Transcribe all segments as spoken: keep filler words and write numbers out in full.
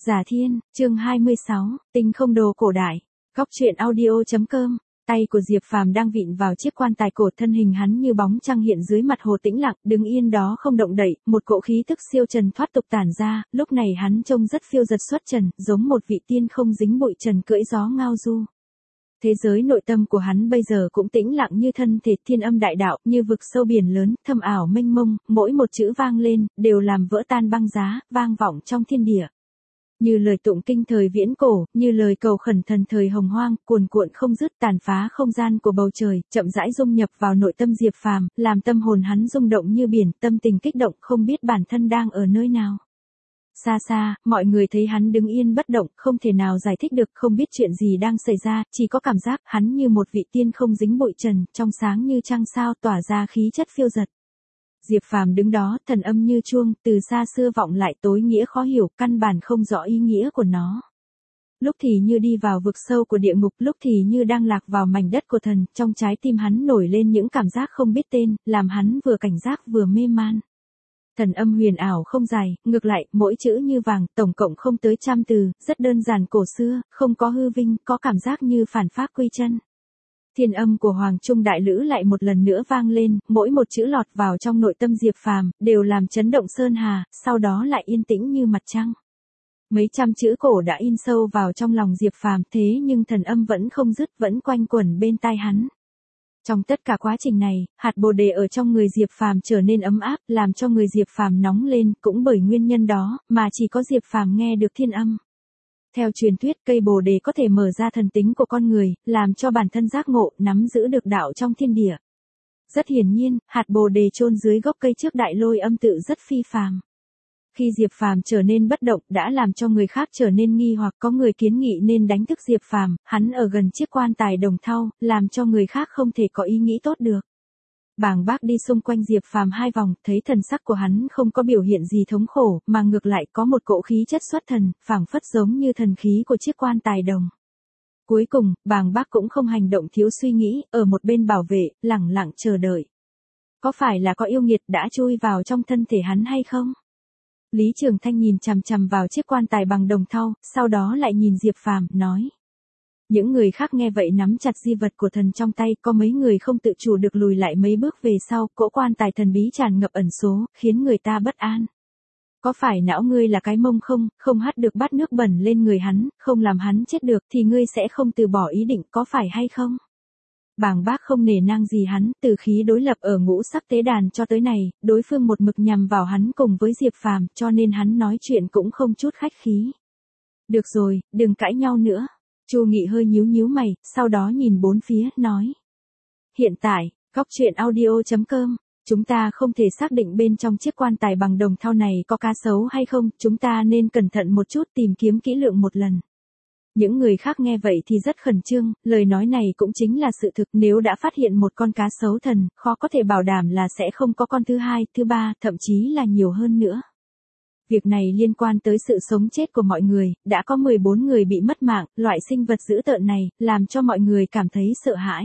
Giả Thiên, chương hai mươi sáu, Tinh không đồ cổ đại. Góc truyện audio.com. Tay của Diệp Phàm đang vịn vào chiếc quan tài cổ, thân hình hắn như bóng trăng hiện dưới mặt hồ tĩnh lặng, đứng yên đó không động đậy, một cỗ khí tức siêu trần thoát tục tản ra, lúc này hắn trông rất phiêu dật xuất trần, giống một vị tiên không dính bụi trần cưỡi gió ngao du. Thế giới nội tâm của hắn bây giờ cũng tĩnh lặng như thân thể, thiên âm đại đạo, như vực sâu biển lớn, thâm ảo mênh mông, mỗi một chữ vang lên, đều làm vỡ tan băng giá, vang vọng trong thiên địa. Như lời tụng kinh thời viễn cổ, như lời cầu khẩn thần thời hồng hoang, cuồn cuộn không dứt, tàn phá không gian của bầu trời, chậm rãi dung nhập vào nội tâm Diệp Phàm, làm tâm hồn hắn rung động như biển, tâm tình kích động, không biết bản thân đang ở nơi nào. Xa xa, mọi người thấy hắn đứng yên bất động, không thể nào giải thích được, không biết chuyện gì đang xảy ra, chỉ có cảm giác hắn như một vị tiên không dính bụi trần, trong sáng như trăng sao, tỏa ra khí chất phiêu dật. Diệp Phàm đứng đó, thần âm như chuông, từ xa xưa vọng lại, tối nghĩa khó hiểu, căn bản không rõ ý nghĩa của nó. Lúc thì như đi vào vực sâu của địa ngục, lúc thì như đang lạc vào mảnh đất của thần, trong trái tim hắn nổi lên những cảm giác không biết tên, làm hắn vừa cảnh giác vừa mê man. Thần âm huyền ảo không dài, ngược lại, mỗi chữ như vàng, tổng cộng không tới trăm từ, rất đơn giản cổ xưa, không có hư vinh, có cảm giác như phản phác quy chân. Thiên âm của Hoàng Trung Đại Lữ lại một lần nữa vang lên, mỗi một chữ lọt vào trong nội tâm Diệp Phàm, đều làm chấn động sơn hà, sau đó lại yên tĩnh như mặt trăng. Mấy trăm chữ cổ đã in sâu vào trong lòng Diệp Phàm, thế nhưng thần âm vẫn không dứt, vẫn quanh quẩn bên tai hắn. Trong tất cả quá trình này, hạt bồ đề ở trong người Diệp Phàm trở nên ấm áp, làm cho người Diệp Phàm nóng lên, cũng bởi nguyên nhân đó, mà chỉ có Diệp Phàm nghe được thiên âm. Theo truyền thuyết, cây bồ đề có thể mở ra thần tính của con người, làm cho bản thân giác ngộ, nắm giữ được đạo trong thiên địa. Rất hiển nhiên, hạt bồ đề chôn dưới gốc cây trước đại lôi âm tự rất phi phàm. Khi Diệp Phàm trở nên bất động, đã làm cho người khác trở nên nghi hoặc, có người kiến nghị nên đánh thức Diệp Phàm, hắn ở gần chiếc quan tài đồng thau, làm cho người khác không thể có ý nghĩ tốt được. Bàng Bác đi xung quanh Diệp Phàm hai vòng, thấy thần sắc của hắn không có biểu hiện gì thống khổ, mà ngược lại có một cỗ khí chất xuất thần, phảng phất giống như thần khí của chiếc quan tài đồng. Cuối cùng, Bàng Bác cũng không hành động thiếu suy nghĩ, ở một bên bảo vệ, lẳng lặng chờ đợi. Có phải là có yêu nghiệt đã chui vào trong thân thể hắn hay không? Lý Trường Thanh nhìn chằm chằm vào chiếc quan tài bằng đồng thau, sau đó lại nhìn Diệp Phàm, nói. Những người khác nghe vậy nắm chặt di vật của thần trong tay, có mấy người không tự chủ được lùi lại mấy bước về sau, cỗ quan tài thần bí tràn ngập ẩn số, khiến người ta bất an. Có phải não ngươi là cái mông không, không hắt được bát nước bẩn lên người hắn, không làm hắn chết được thì ngươi sẽ không từ bỏ ý định, có phải hay không? Bàng Bác không nể nang gì hắn, từ khí đối lập ở ngũ sắc tế đàn cho tới này, đối phương một mực nhằm vào hắn cùng với Diệp Phàm, cho nên hắn nói chuyện cũng không chút khách khí. Được rồi, đừng cãi nhau nữa. Chu Nghị hơi nhíu nhíu mày, sau đó nhìn bốn phía, nói. Hiện tại, góc truyện audio.com, chúng ta không thể xác định bên trong chiếc quan tài bằng đồng thau này có cá sấu hay không, chúng ta nên cẩn thận một chút, tìm kiếm kỹ lưỡng một lần. Những người khác nghe vậy thì rất khẩn trương, lời nói này cũng chính là sự thực, nếu đã phát hiện một con cá sấu thần, khó có thể bảo đảm là sẽ không có con thứ hai, thứ ba, thậm chí là nhiều hơn nữa. Việc này liên quan tới sự sống chết của mọi người, đã có mười bốn người bị mất mạng, loại sinh vật dữ tợn này, làm cho mọi người cảm thấy sợ hãi.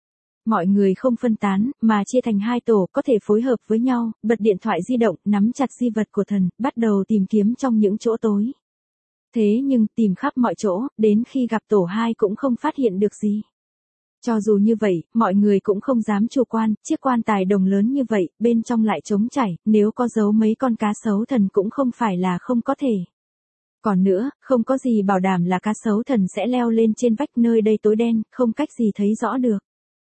Mọi người không phân tán, mà chia thành hai tổ, có thể phối hợp với nhau, bật điện thoại di động, nắm chặt di vật của thần, bắt đầu tìm kiếm trong những chỗ tối. Thế nhưng, tìm khắp mọi chỗ, đến khi gặp tổ hai cũng không phát hiện được gì. Cho dù như vậy, mọi người cũng không dám chủ quan, chiếc quan tài đồng lớn như vậy, bên trong lại trống trải, nếu có giấu mấy con cá sấu thần cũng không phải là không có thể. Còn nữa, không có gì bảo đảm là cá sấu thần sẽ leo lên trên vách nơi đây tối đen, không cách gì thấy rõ được.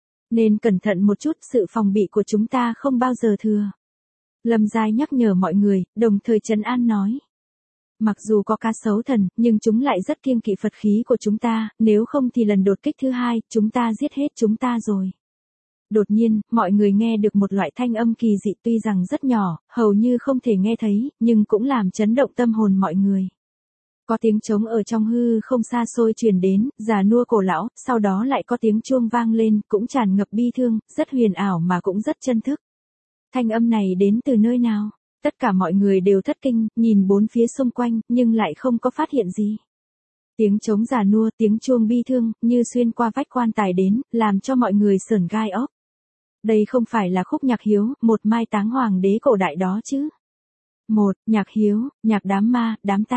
Nên cẩn thận một chút, sự phòng bị của chúng ta không bao giờ thừa. Lâm Giai nhắc nhở mọi người, đồng thời trấn an nói. Mặc dù có cá sấu thần, nhưng chúng lại rất kiêng kỵ Phật khí của chúng ta, nếu không thì lần đột kích thứ hai, chúng ta giết hết chúng ta rồi. Đột nhiên, mọi người nghe được một loại thanh âm kỳ dị, tuy rằng rất nhỏ, hầu như không thể nghe thấy, nhưng cũng làm chấn động tâm hồn mọi người. Có tiếng trống ở trong hư không xa xôi truyền đến, già nua cổ lão, sau đó lại có tiếng chuông vang lên, cũng tràn ngập bi thương, rất huyền ảo mà cũng rất chân thức. Thanh âm này đến từ nơi nào? Tất cả mọi người đều thất kinh, nhìn bốn phía xung quanh, nhưng lại không có phát hiện gì. Tiếng trống già nua, tiếng chuông bi thương, như xuyên qua vách quan tài đến, làm cho mọi người sởn gai óc. Đây không phải là khúc nhạc hiếu, một mai táng hoàng đế cổ đại đó chứ. Một, nhạc hiếu, nhạc đám ma, đám tang.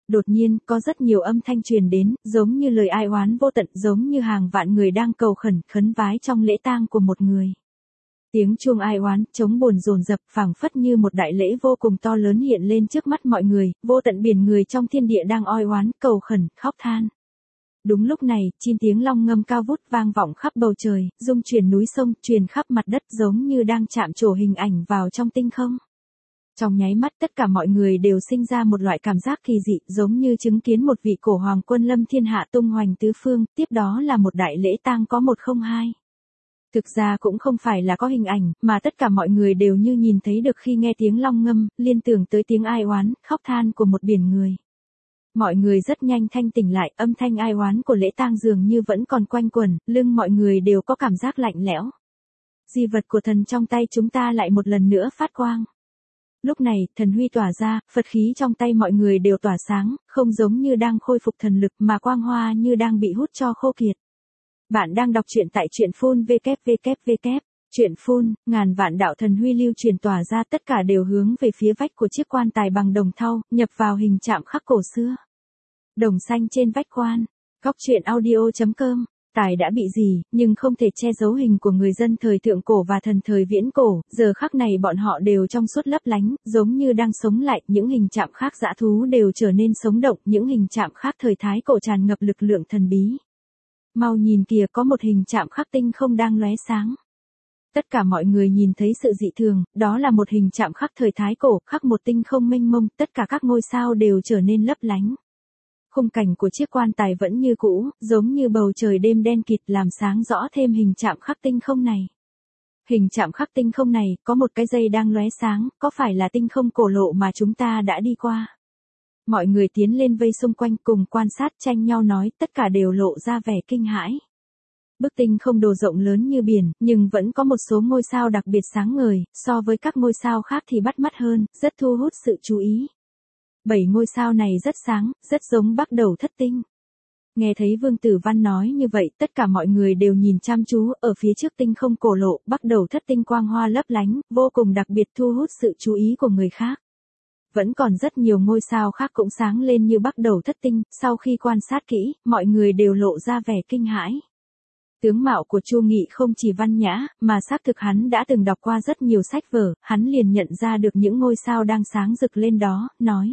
Đột nhiên, có rất nhiều âm thanh truyền đến, giống như lời ai oán vô tận, giống như hàng vạn người đang cầu khẩn, khấn vái trong lễ tang của một người. Tiếng chuông ai oán, trống buồn dồn dập, phảng phất như một đại lễ vô cùng to lớn hiện lên trước mắt mọi người, vô tận biển người trong thiên địa đang oi oán, cầu khẩn, khóc than. Đúng lúc này, chim tiếng long ngâm cao vút vang vọng khắp bầu trời, rung chuyển núi sông, truyền khắp mặt đất giống như đang chạm trổ hình ảnh vào trong tinh không. Trong nháy mắt tất cả mọi người đều sinh ra một loại cảm giác kỳ dị, giống như chứng kiến một vị cổ hoàng quân lâm thiên hạ tung hoành tứ phương, tiếp đó là một đại lễ tang có một không hai. Thực ra cũng không phải là có hình ảnh, mà tất cả mọi người đều như nhìn thấy được khi nghe tiếng long ngâm, liên tưởng tới tiếng ai oán, khóc than của một biển người. Mọi người rất nhanh thanh tỉnh lại, âm thanh ai oán của lễ tang dường như vẫn còn quanh quẩn, lưng mọi người đều có cảm giác lạnh lẽo. Di vật của thần trong tay chúng ta lại một lần nữa phát quang. Lúc này, thần huy tỏa ra, Phật khí trong tay mọi người đều tỏa sáng, không giống như đang khôi phục thần lực mà quang hoa như đang bị hút cho khô kiệt. Bạn đang đọc truyện tại truyện phun vê kép vê kép vê kép. Truyện phun, ngàn vạn đạo thần huy lưu truyền tỏa ra tất cả đều hướng về phía vách của chiếc quan tài bằng đồng thau, nhập vào hình chạm khắc cổ xưa. Đồng xanh trên vách quan. Góc truyện audio chấm com. Tài đã bị gì, nhưng không thể che giấu hình của người dân thời thượng cổ và thần thời viễn cổ, giờ khắc này bọn họ đều trong suốt lấp lánh, giống như đang sống lại, những hình chạm khác dã thú đều trở nên sống động, những hình chạm khác thời thái cổ tràn ngập lực lượng thần bí. Mau nhìn kìa, có một hình chạm khắc tinh không đang lóe sáng. Tất cả mọi người nhìn thấy sự dị thường, đó là một hình chạm khắc thời thái cổ, khắc một tinh không mênh mông, tất cả các ngôi sao đều trở nên lấp lánh. Khung cảnh của chiếc quan tài vẫn như cũ, giống như bầu trời đêm đen kịt làm sáng rõ thêm hình chạm khắc tinh không này. Hình chạm khắc tinh không này, có một cái dây đang lóe sáng, có phải là tinh không cổ lộ mà chúng ta đã đi qua? Mọi người tiến lên vây xung quanh cùng quan sát tranh nhau nói, tất cả đều lộ ra vẻ kinh hãi. Bức tinh không đồ rộng lớn như biển, nhưng vẫn có một số ngôi sao đặc biệt sáng ngời, so với các ngôi sao khác thì bắt mắt hơn, rất thu hút sự chú ý. Bảy ngôi sao này rất sáng, rất giống Bắc Đầu Thất Tinh. Nghe thấy Vương Tử Văn nói như vậy, tất cả mọi người đều nhìn chăm chú, ở phía trước tinh không cổ lộ, Bắc Đầu Thất Tinh quang hoa lấp lánh, vô cùng đặc biệt thu hút sự chú ý của người khác. Vẫn còn rất nhiều ngôi sao khác cũng sáng lên như Bắc Đầu Thất Tinh, sau khi quan sát kỹ, mọi người đều lộ ra vẻ kinh hãi. Tướng mạo của Chu Nghị không chỉ văn nhã, mà xác thực hắn đã từng đọc qua rất nhiều sách vở, hắn liền nhận ra được những ngôi sao đang sáng rực lên đó, nói.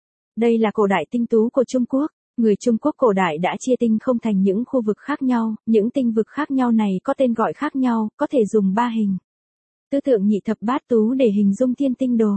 Đây là cổ đại tinh tú của Trung Quốc. Người Trung Quốc cổ đại đã chia tinh không thành những khu vực khác nhau, những tinh vực khác nhau này có tên gọi khác nhau, có thể dùng ba hình. Tư tượng nhị thập bát tú để hình dung thiên tinh đồ.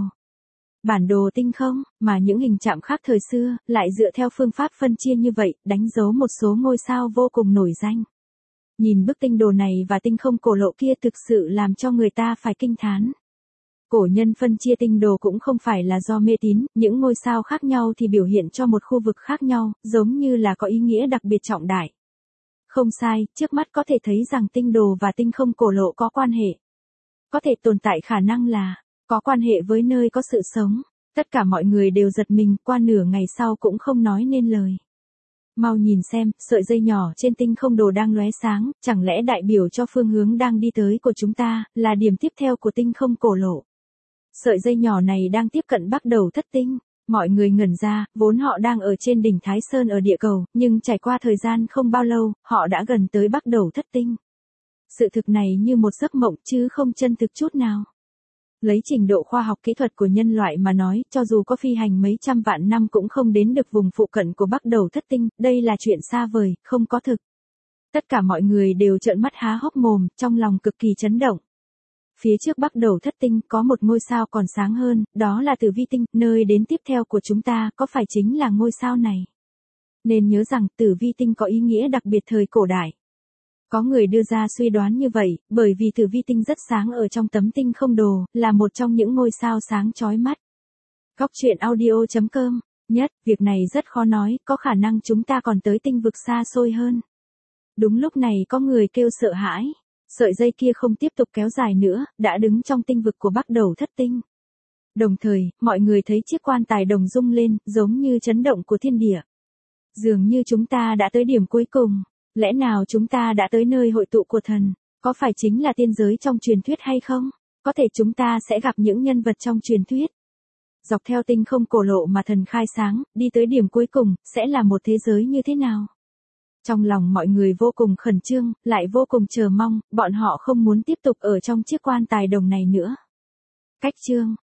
Bản đồ tinh không, mà những hình chạm khác thời xưa, lại dựa theo phương pháp phân chia như vậy, đánh dấu một số ngôi sao vô cùng nổi danh. Nhìn bức tinh đồ này và tinh không cổ lộ kia thực sự làm cho người ta phải kinh thán. Cổ nhân phân chia tinh đồ cũng không phải là do mê tín, những ngôi sao khác nhau thì biểu hiện cho một khu vực khác nhau, giống như là có ý nghĩa đặc biệt trọng đại. Không sai, trước mắt có thể thấy rằng tinh đồ và tinh không cổ lộ có quan hệ. Có thể tồn tại khả năng là, có quan hệ với nơi có sự sống. Tất cả mọi người đều giật mình, qua nửa ngày sau cũng không nói nên lời. Mau nhìn xem, sợi dây nhỏ trên tinh không đồ đang lóe sáng, chẳng lẽ đại biểu cho phương hướng đang đi tới của chúng ta, là điểm tiếp theo của tinh không cổ lộ. Sợi dây nhỏ này đang tiếp cận Bắc Đầu Thất Tinh, mọi người ngẩn ra, vốn họ đang ở trên đỉnh Thái Sơn ở địa cầu, nhưng trải qua thời gian không bao lâu, họ đã gần tới Bắc Đầu Thất Tinh. Sự thực này như một giấc mộng chứ không chân thực chút nào. Lấy trình độ khoa học kỹ thuật của nhân loại mà nói, cho dù có phi hành mấy trăm vạn năm cũng không đến được vùng phụ cận của Bắc Đầu Thất Tinh, đây là chuyện xa vời, không có thực. Tất cả mọi người đều trợn mắt há hốc mồm, trong lòng cực kỳ chấn động. Phía trước Bắc Đầu Thất Tinh có một ngôi sao còn sáng hơn, đó là Tử Vi Tinh, nơi đến tiếp theo của chúng ta có phải chính là ngôi sao này. Nên nhớ rằng Tử Vi Tinh có ý nghĩa đặc biệt thời cổ đại. Có người đưa ra suy đoán như vậy, bởi vì Tử Vi Tinh rất sáng ở trong tấm tinh không đồ, là một trong những ngôi sao sáng chói mắt. Góc truyện audio chấm com. Nhất, việc này rất khó nói, có khả năng chúng ta còn tới tinh vực xa xôi hơn. Đúng lúc này có người kêu sợ hãi. Sợi dây kia không tiếp tục kéo dài nữa, đã đứng trong tinh vực của Bắc Đầu Thất Tinh. Đồng thời, mọi người thấy chiếc quan tài đồng rung lên, giống như chấn động của thiên địa. Dường như chúng ta đã tới điểm cuối cùng. Lẽ nào chúng ta đã tới nơi hội tụ của thần? Có phải chính là tiên giới trong truyền thuyết hay không? Có thể chúng ta sẽ gặp những nhân vật trong truyền thuyết. Dọc theo tinh không cổ lộ mà thần khai sáng, đi tới điểm cuối cùng, sẽ là một thế giới như thế nào? Trong lòng mọi người vô cùng khẩn trương, lại vô cùng chờ mong, bọn họ không muốn tiếp tục ở trong chiếc quan tài đồng này nữa. Cách chương